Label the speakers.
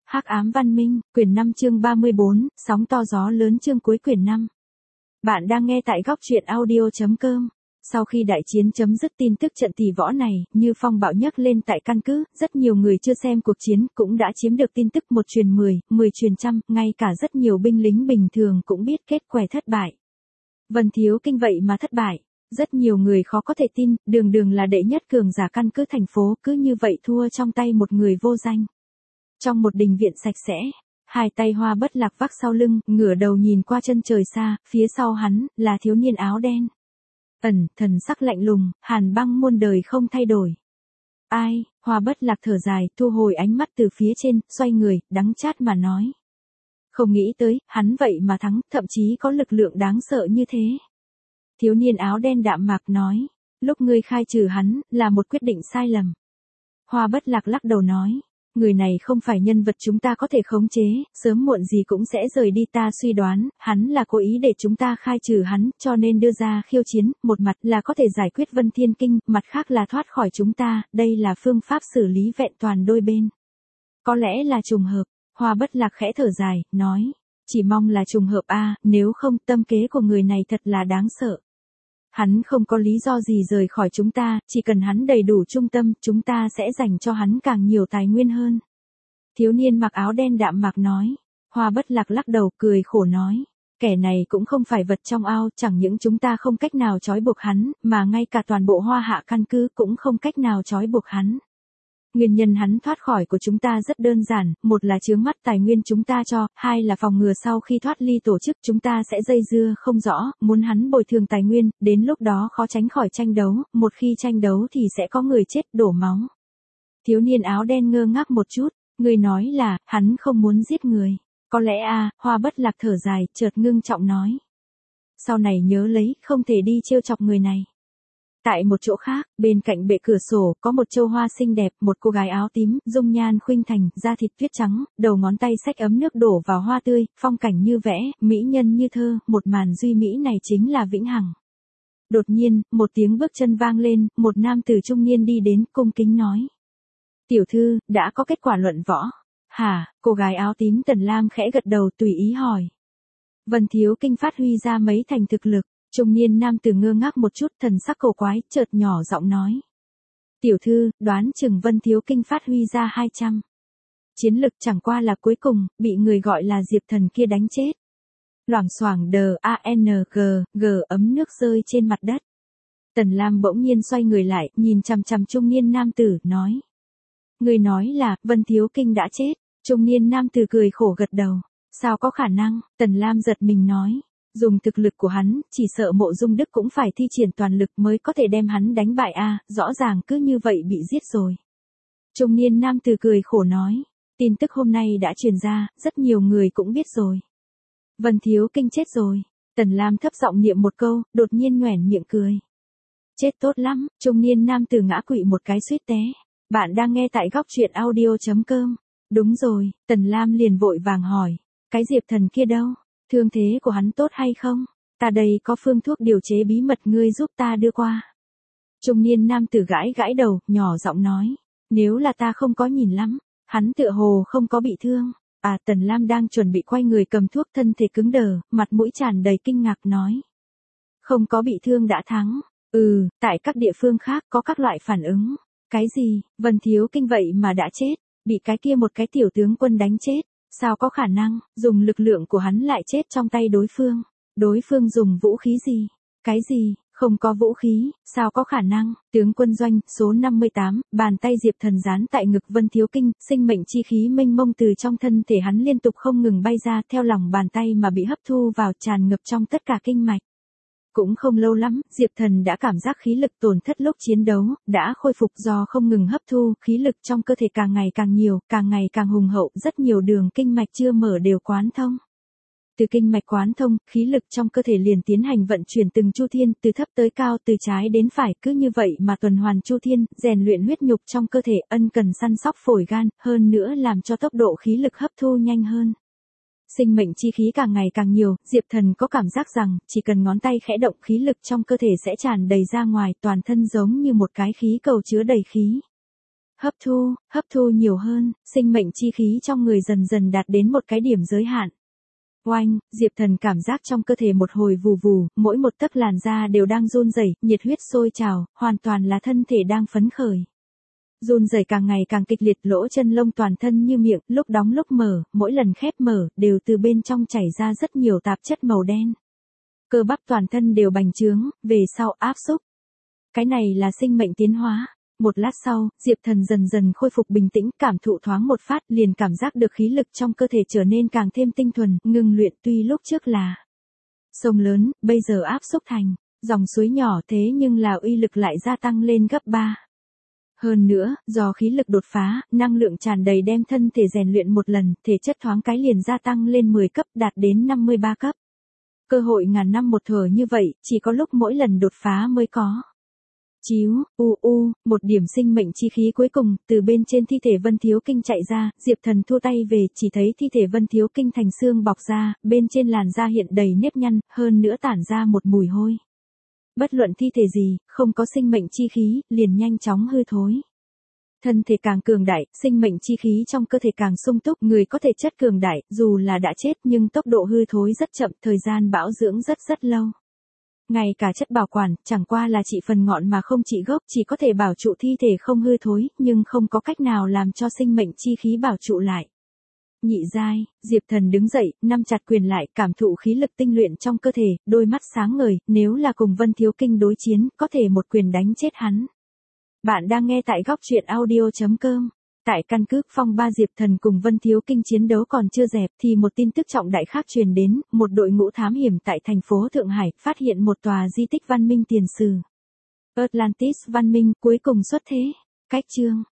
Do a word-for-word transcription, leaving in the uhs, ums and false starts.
Speaker 1: Hắc ám văn minh, quyển năm chương ba mươi bốn, sóng to gió lớn chương cuối quyển năm. Bạn đang nghe tại góc truyện audio chấm com. Sau khi đại chiến chấm dứt, tin tức trận tỷ võ này như phong bạo nhấc lên tại căn cứ, rất nhiều người chưa xem cuộc chiến cũng đã chiếm được tin tức một truyền mười, mười truyền trăm, ngay cả rất nhiều binh lính bình thường cũng biết kết quả thất bại. Vân Thiếu Kinh vậy mà thất bại. Rất nhiều người khó có thể tin, đường đường là đệ nhất cường giả căn cứ thành phố cứ như vậy thua trong tay một người vô danh. Trong một đình viện sạch sẽ, hai tay Hoa Bất Lạc vác sau lưng, ngửa đầu nhìn qua chân trời xa, phía sau hắn là thiếu niên áo đen. Ẩn, thần sắc lạnh lùng, hàn băng muôn đời không thay đổi. Ai? Hoa Bất Lạc thở dài, thu hồi ánh mắt từ phía trên, xoay người, đắng chát mà nói. Không nghĩ tới, hắn vậy mà thắng, thậm chí có lực lượng đáng sợ như thế. Thiếu niên áo đen đạm mạc nói, lúc ngươi khai trừ hắn, là một quyết định sai lầm. Hoa Bất Lạc lắc đầu nói, người này không phải nhân vật chúng ta có thể khống chế, sớm muộn gì cũng sẽ rời đi, ta suy đoán, hắn là cố ý để chúng ta khai trừ hắn, cho nên đưa ra khiêu chiến, một mặt là có thể giải quyết Vân Thiên Kinh, mặt khác là thoát khỏi chúng ta, đây là phương pháp xử lý vẹn toàn đôi bên. Có lẽ là trùng hợp, Hoa Bất Lạc khẽ thở dài, nói, chỉ mong là trùng hợp a, nếu không tâm kế của người này thật là đáng sợ. Hắn không có lý do gì rời khỏi chúng ta, chỉ cần hắn đầy đủ trung tâm, chúng ta sẽ dành cho hắn càng nhiều tài nguyên hơn. Thiếu niên mặc áo đen đạm mạc nói. Hoa Bất Lạc lắc đầu cười khổ nói. Kẻ này cũng không phải vật trong ao, chẳng những chúng ta không cách nào trói buộc hắn, mà ngay cả toàn bộ Hoa Hạ căn cứ cũng không cách nào trói buộc hắn. Nguyên nhân hắn thoát khỏi của chúng ta rất đơn giản, một là chướng mắt tài nguyên chúng ta cho, hai là phòng ngừa sau khi thoát ly tổ chức chúng ta sẽ dây dưa không rõ, muốn hắn bồi thường tài nguyên, đến lúc đó khó tránh khỏi tranh đấu, một khi tranh đấu thì sẽ có người chết đổ máu. Thiếu niên áo đen ngơ ngác một chút, người nói là, hắn không muốn giết người. Có lẽ a, Hoa Bất Lạc thở dài, chợt ngưng trọng nói. Sau này nhớ lấy, không thể đi trêu chọc người này. Tại một chỗ khác, bên cạnh bệ cửa sổ, có một châu hoa xinh đẹp, một cô gái áo tím, dung nhan khuynh thành, da thịt tuyết trắng, đầu ngón tay xách ấm nước đổ vào hoa tươi, phong cảnh như vẽ, mỹ nhân như thơ, một màn duy mỹ này chính là vĩnh hằng. Đột nhiên, một tiếng bước chân vang lên, một nam tử trung niên đi đến, cung kính nói. Tiểu thư, đã có kết quả luận võ. Hả? Cô gái áo tím Tần Lam khẽ gật đầu tùy ý hỏi. Vân Thiếu Kinh phát huy ra mấy thành thực lực. Trung niên nam tử ngơ ngác một chút, thần sắc cổ quái, chợt nhỏ giọng nói. Tiểu thư, đoán chừng Vân Thiếu Kinh phát huy ra hai trăm. Chiến lực chẳng qua là cuối cùng, bị người gọi là Diệp Thần kia đánh chết. Loảng xoảng đờ a en g, g ấm nước rơi trên mặt đất. Tần Lam bỗng nhiên xoay người lại, nhìn chằm chằm trung niên nam tử, nói. Người nói là, Vân Thiếu Kinh đã chết. Trung niên nam tử cười khổ gật đầu. Sao có khả năng, Tần Lam giật mình nói. Dùng thực lực của hắn, chỉ sợ Mộ Dung Đức cũng phải thi triển toàn lực mới có thể đem hắn đánh bại a, à, rõ ràng cứ như vậy bị giết rồi. Trung niên nam tử cười khổ nói, tin tức hôm nay đã truyền ra, rất nhiều người cũng biết rồi. Vân Thiếu Kinh chết rồi. Tần Lam thấp giọng niệm một câu, đột nhiên nhoẻn miệng cười. Chết tốt lắm, trung niên nam tử ngã quỵ một cái suýt té. Bạn đang nghe tại góc truyện audio chấm com. Đúng rồi, Tần Lam liền vội vàng hỏi, cái Diệp Thần kia đâu? Thương thế của hắn tốt hay không? Ta đây có phương thuốc điều chế bí mật, ngươi giúp ta đưa qua. Trung niên nam tử gãi gãi đầu, nhỏ giọng nói. Nếu là ta không có nhìn lắm, hắn tựa hồ không có bị thương. À, Tần Lam đang chuẩn bị quay người cầm thuốc, thân thể cứng đờ, mặt mũi tràn đầy kinh ngạc nói. Không có bị thương đã thắng. Ừ, tại các địa phương khác có các loại phản ứng. Cái gì, Vân Thiếu Kinh vậy mà đã chết, bị cái kia một cái tiểu tướng quân đánh chết. Sao có khả năng, dùng lực lượng của hắn lại chết trong tay đối phương? Đối phương dùng vũ khí gì? Cái gì? Không có vũ khí, sao có khả năng? Tướng quân Doanh, số năm mươi tám, bàn tay Diệp Thần dán tại ngực Vân Thiếu Kinh, sinh mệnh chi khí mênh mông từ trong thân thể hắn liên tục không ngừng bay ra, theo lòng bàn tay mà bị hấp thu vào, tràn ngập trong tất cả kinh mạch. Cũng không lâu lắm, Diệp Thần đã cảm giác khí lực tổn thất lúc chiến đấu, đã khôi phục do không ngừng hấp thu, khí lực trong cơ thể càng ngày càng nhiều, càng ngày càng hùng hậu, rất nhiều đường kinh mạch chưa mở đều quán thông. Từ kinh mạch quán thông, khí lực trong cơ thể liền tiến hành vận chuyển từng chu thiên, từ thấp tới cao, từ trái đến phải, cứ như vậy mà tuần hoàn chu thiên, rèn luyện huyết nhục trong cơ thể, ân cần săn sóc phổi gan, hơn nữa làm cho tốc độ khí lực hấp thu nhanh hơn. Sinh mệnh chi khí càng ngày càng nhiều, Diệp Thần có cảm giác rằng, chỉ cần ngón tay khẽ động, khí lực trong cơ thể sẽ tràn đầy ra ngoài, toàn thân giống như một cái khí cầu chứa đầy khí. Hấp thu, hấp thu nhiều hơn, sinh mệnh chi khí trong người dần dần đạt đến một cái điểm giới hạn. Oanh, Diệp Thần cảm giác trong cơ thể một hồi vù vù, mỗi một tấc làn da đều đang run rẩy, nhiệt huyết sôi trào, hoàn toàn là thân thể đang phấn khởi. Run rẩy càng ngày càng kịch liệt, lỗ chân lông toàn thân như miệng, lúc đóng lúc mở, mỗi lần khép mở, đều từ bên trong chảy ra rất nhiều tạp chất màu đen. Cơ bắp toàn thân đều bành trướng, về sau áp xúc. Cái này là sinh mệnh tiến hóa. Một lát sau, Diệp Thần dần dần khôi phục bình tĩnh, cảm thụ thoáng một phát, liền cảm giác được khí lực trong cơ thể trở nên càng thêm tinh thuần, ngừng luyện tuy lúc trước là sông lớn, bây giờ áp xúc thành dòng suối nhỏ, thế nhưng là uy lực lại gia tăng lên gấp ba. Hơn nữa, do khí lực đột phá, năng lượng tràn đầy đem thân thể rèn luyện một lần, thể chất thoáng cái liền gia tăng lên mười cấp, đạt đến năm mươi ba cấp. Cơ hội ngàn năm một thở như vậy, chỉ có lúc mỗi lần đột phá mới có. Chíu, u u, một điểm sinh mệnh chi khí cuối cùng, từ bên trên thi thể Vân Thiếu Kinh chạy ra, Diệp Thần thua tay về, chỉ thấy thi thể Vân Thiếu Kinh thành xương bọc ra, bên trên làn da hiện đầy nếp nhăn, hơn nữa tản ra một mùi hôi. Bất luận thi thể gì, không có sinh mệnh chi khí, liền nhanh chóng hư thối. Thân thể càng cường đại, sinh mệnh chi khí trong cơ thể càng sung túc, người có thể chất cường đại, dù là đã chết nhưng tốc độ hư thối rất chậm, thời gian bảo dưỡng rất rất lâu. Ngay cả chất bảo quản, chẳng qua là trị phần ngọn mà không trị gốc, chỉ có thể bảo trụ thi thể không hư thối, nhưng không có cách nào làm cho sinh mệnh chi khí bảo trụ lại. Nhị giai, Diệp Thần đứng dậy, nắm chặt quyền lại, cảm thụ khí lực tinh luyện trong cơ thể, đôi mắt sáng ngời, nếu là cùng Vân Thiếu Kinh đối chiến, có thể một quyền đánh chết hắn. Bạn đang nghe tại góc truyện audio chấm com. Tại căn cứ Phong Ba, Diệp Thần cùng Vân Thiếu Kinh chiến đấu còn chưa dẹp thì một tin tức trọng đại khác truyền đến, một đội ngũ thám hiểm tại thành phố Thượng Hải phát hiện một tòa di tích văn minh tiền sử. Atlantis văn minh cuối cùng xuất thế. Cách chương